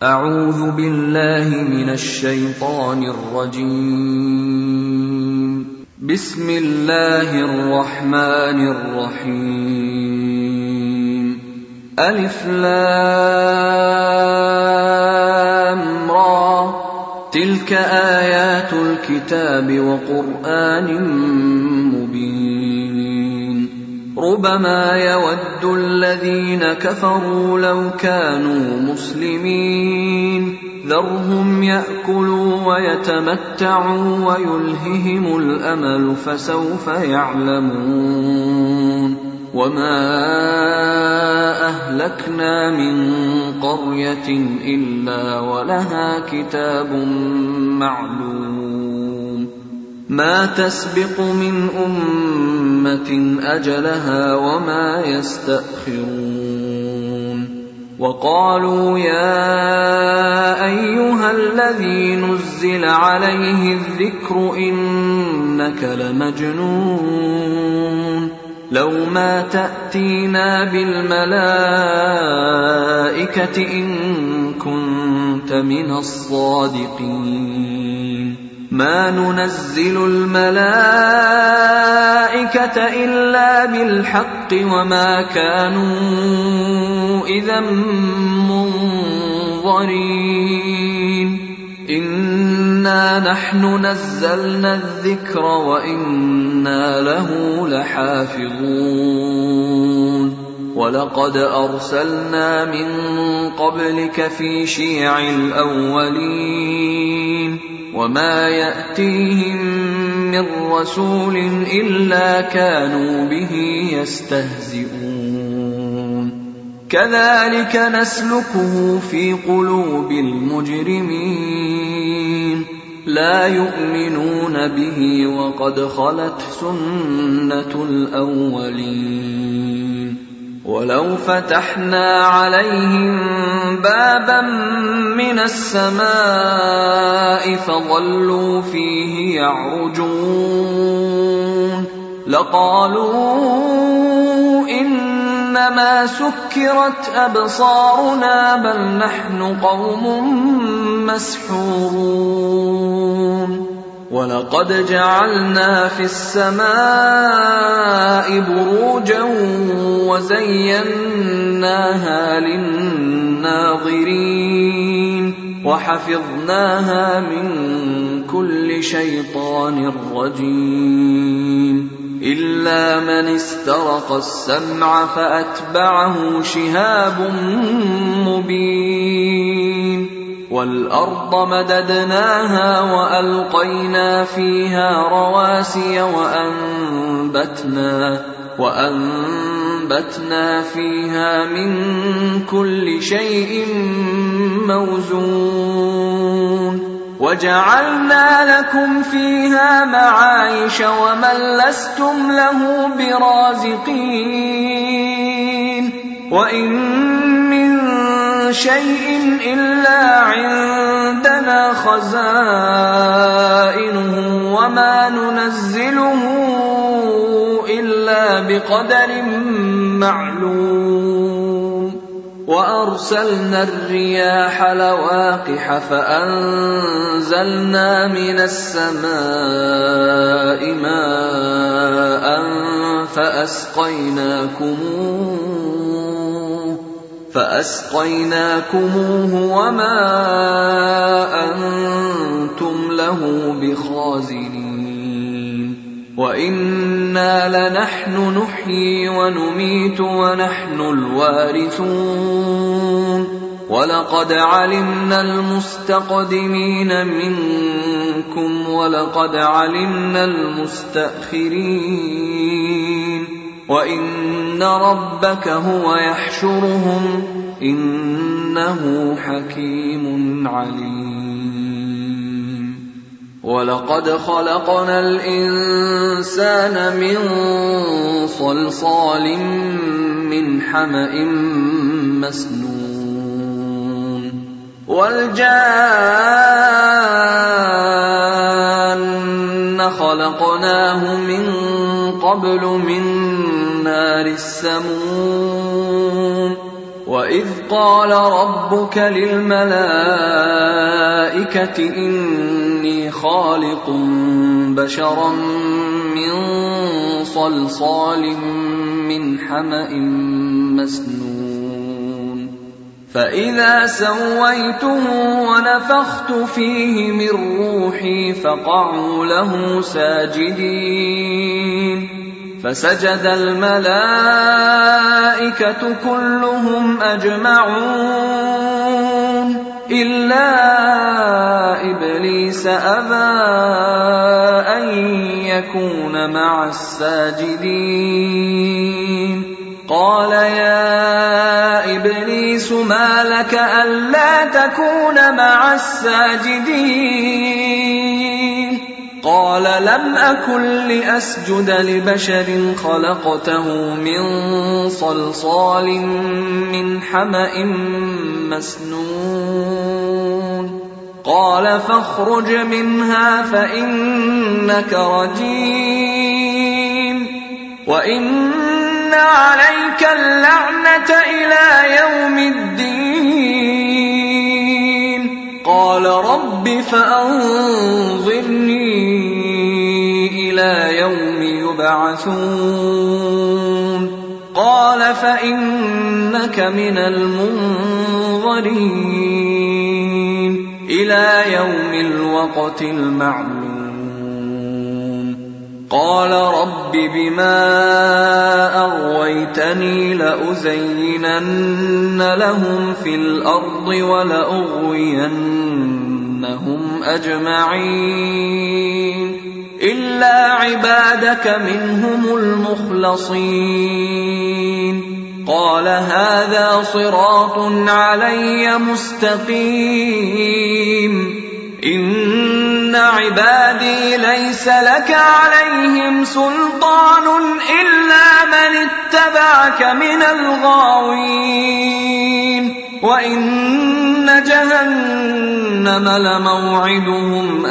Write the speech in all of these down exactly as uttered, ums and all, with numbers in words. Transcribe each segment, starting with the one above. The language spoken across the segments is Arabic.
أعوذ بالله من الشيطان الرجيم. بسم الله الرحمن الرحيم. ألف لام را، تلك آيات الكتاب وقرآن مبين. ربما يود الذين كفروا لو كانوا مسلمين، ذرهم يأكلوا ويتمتعوا ويلههم الأمل فسوف يعلمون. وما أهلكنا من قرية إلا ولها كتاب معلوم، ما تسبق من أمة أجلها وما يستأخرون. وقالوا يا أيها الذي نزل عليه الذكر إنك لمجنون، لو ما تأتينا بالملائكة إن كنت من الصادقين، ما ننزل الملائكة إلا بالحق وما كانوا إذا منظرين. إنا نحن نزلنا الذكر وإنا له لحافظون. ولقد أرسلنا من قبلك في شيع الأولين، وما يأتيهم من رسول إلا كانوا به يستهزئون. كذلك نسلكه في قلوب المجرمين، لا يؤمنون به وقد خلت سنة الأولين. ولو فتحنا عليهم بابا من السماء فظلوا فيه يعرجون لقالوا إنما سكرت أبصارنا بل نحن قوم مسحورون. ولقد جعلنا في السماء بروجا وزيناها للناظرين وحفظناها من كل شيطان رجيم، إلا من استرق السمع فأتبعه شهاب مبين. والأرض مددناها وألقينا فيها رواسي وأنبتنا, وأنبتنا فيها من كل شيء موزون. وجعلنا لكم فيها معايش ومن لستم له برازقين. وإن من شيء إلا عندنا خزائنه وما ننزله إلا بقدر معلوم. وأرسلنا الرياح لواقح فأنزلنا من السماء ماء فأسقيناكموه فأسقيناكموه وما أنتم له بخازنين. وإنا لنحن نحيي ونميت ونحن الوارثون. ولقد علمنا المستقدمين منكم ولقد علمنا المستأخرين. وإن ربك هو يحشرهم إنه حكيم عليم. ولقد خلقنا الإنسان من صلصال من حمأ مسنون. والجان خلقناه من قبل من نار السموم وإذ قال ربك للملائكة إني خالق بشرا من صلصال من حمأ مسنون فإذا سويته ونفخت فيه من روحي فقعوا له ساجدين فسجد الملائكة كلهم أجمعون إلا إبليس أبى أن يكون مع الساجدين قال يا إبليس ما لك ألا تكون مع الساجدين قال لم أكن لأسجد لبشر خلقته من صلصال من حمأ مسنون قال فاخرج منها فإنك رجيم وإن عليك اللعنة إلى يوم الدين قال رب فأنظرني إلى يوم يبعثون قال فإنك من المنظرين إلى يوم الوقت المعلوم قال رب بما أغويتني لأزينن لهم في الأرض ولأغوينهم أجمعين إلا عبادك منهم المخلصين قال هذا صراط علي مستقيم إن عبادي ليس لك عليهم سلطان إلا من اتبعك من الغاوين وإن جهنم لموعدهم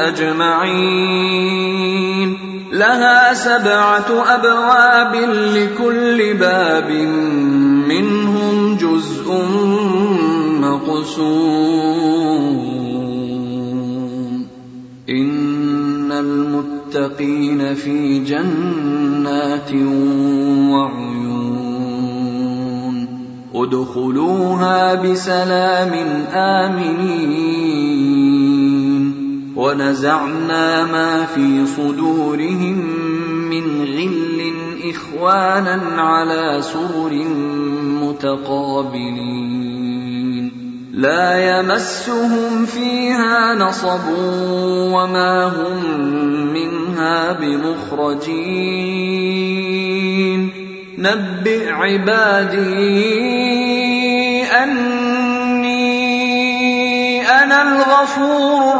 أجمعين لها سبعة أبواب لكل باب منهم جزء مقسوم إن المتقين في جنات وعيون ادخلوها بسلام آمنين ونزعنا ما في صدورهم من غل إخوانا على سرر متقابلين لا يمسهم فيها نصب وما هم منها بمخرجين نبئ عبادي أني أنا الغفور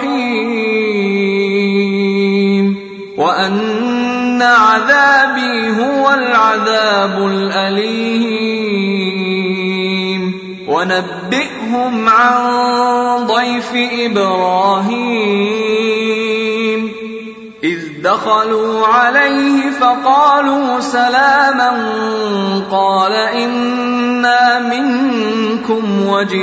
الرحيم وأن عذابي هو العذاب الأليم ونبئهم عن ضيف إبراهيم إذ دخلوا عليه فقالوا سلاما قال إنا منكم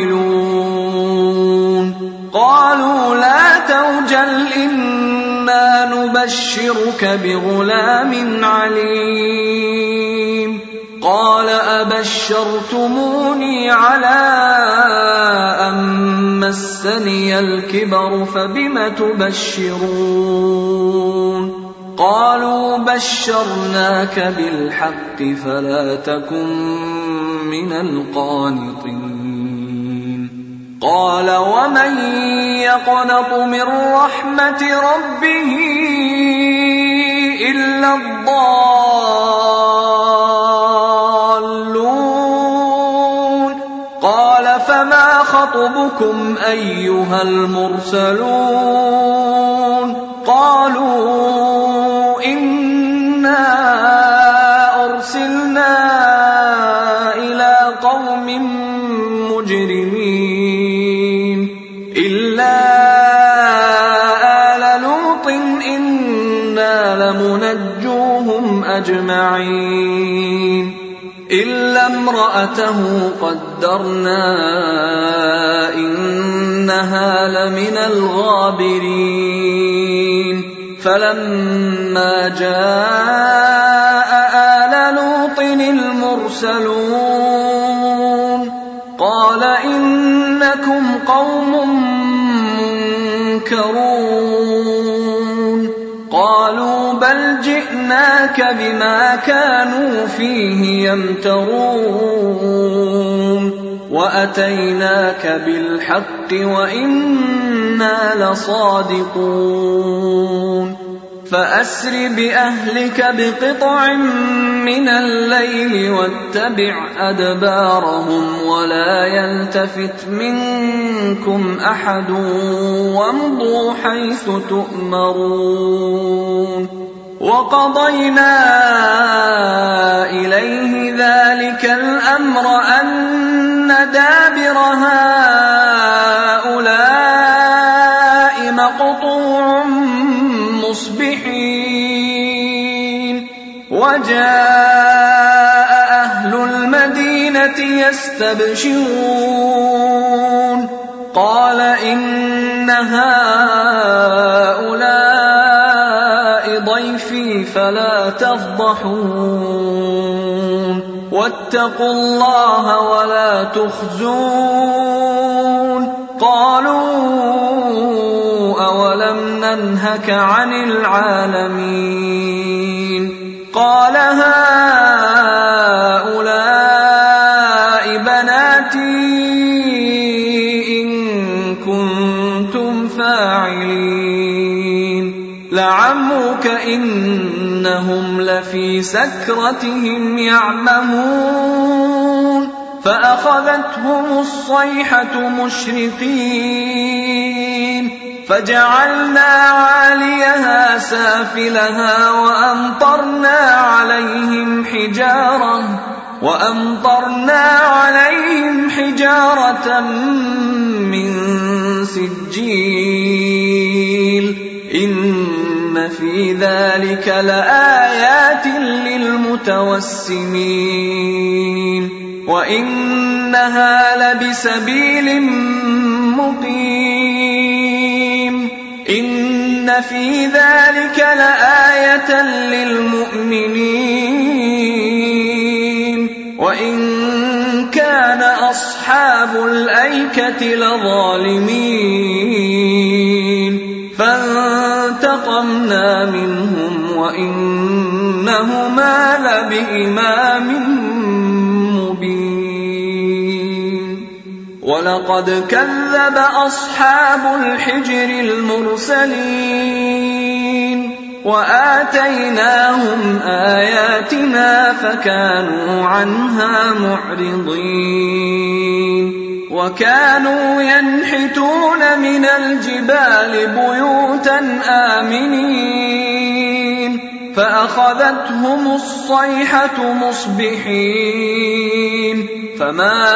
وجلون قالوا لا توجل إنا نبشرك بغلام عليم قال أبشرتموني على أن مسني الكبر فبم تبشرون قالوا بشرناك بالحق فلا تكن من القانطين قال ومن يقنط من رحمة ربه إلا الضالون قال فما خطبكم أيها المرسلون قالوا إنا أرسلنا إلى قوم مجرمين إلا آل لوط إنا لمنجوهم أجمعين إلا امرأته قدرنا إنها لمن الغابرين فلما جاء آل لوط المرسلون قال إنكم قوم منكرون قالوا بل جئناك بما كانوا فيه يمترون وأتيناك بالحق وإنا لصادقون فأسر بأهلك بقطع من الليل واتبع أدبارهم ولا يلتفت منكم أحد وامضوا حيث تؤمرون وقضينا إليه ذلك الأمر أن دابر هؤلاء مقطوع مصبحين وجاء أهل المدينة يستبشرون قال إن هؤلاء ضيفي فلا تفضحون واتقوا الله ولا تخزون قالوا أولم ننهك عن العالمين قال هؤلاء بناتي إن كنتم فاعلين لعمرك إنهم لفي سكرتهم يعمهون فأخذتهم الصيحة مشرقين فجعلنا عاليها سافلها وأمطرنا عليهم حجارة وأمطرنا عليهم حجارة من سجيل إن في ذلك لآيات للمتوسمين وإنها لبسبيل مقيم إن في ذلك لآية للمؤمنين وإن كان أصحاب الأيكة لظالمين فانتقمنا منهم وإنهما لبإمام مبين ولقد كذب أصحاب الحجر المرسلين وآتيناهم آياتنا فكانوا عنها معرضين وكانوا ينحتون من الجبال بيوتا آمنين فأخذتهم الصيحة مصبحين فما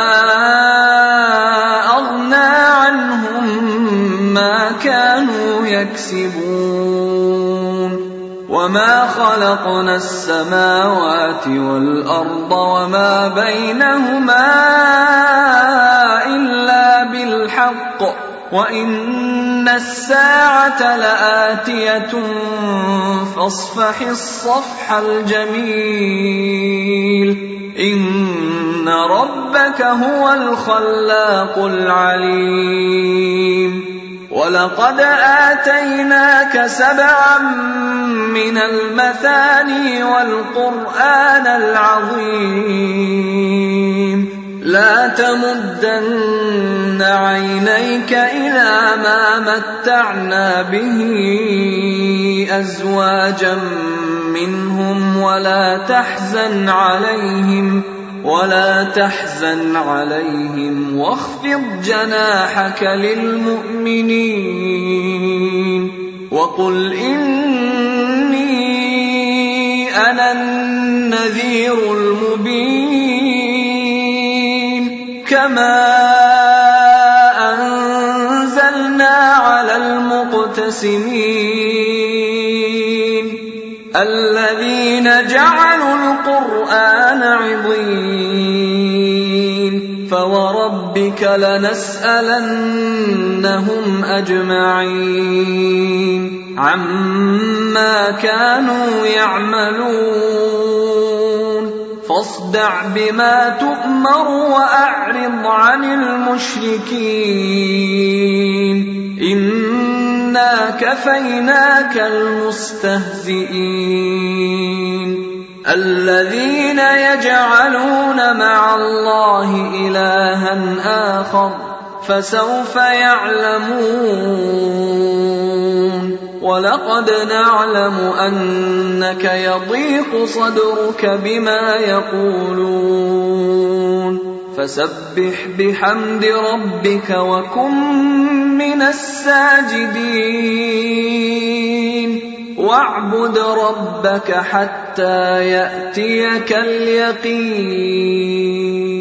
أغنى عنهم ما كانوا يكسبون وما خلقنا السماوات والأرض وما بينهما إلا بالحق وإن الساعة لآتية فاصفح الصفح الجميل إن ربك هو الخلاق العليم ولقد آتيناك سبعا من المثاني والقرآن العظيم لا تمدن عينيك إلى ما متعنا به أزواجا منهم ولا تحزن عليهم ولا تحزن عليهم واخفض جناحك للمؤمنين وقل إني أنا النذير المبين كما أنزلنا على المقتسمين الذين جعلوا القرآن عِضِينَ فَوَرَبِّكَ لَنَسْأَلَنَّهُمْ أَجْمَعِينَ عَمَّا كَانُوا يَعْمَلُونَ فاصدع بما تؤمر وأعرض عن المشركين إنا كفيناك المستهزئين الذين يجعلون مع الله إلها آخر فسوف يعلمون ولقد نعلم أنك يضيق صدرك بما يقولون فسبح بحمد ربك وكن من الساجدين واعبد ربك حتى يأتيك اليقين.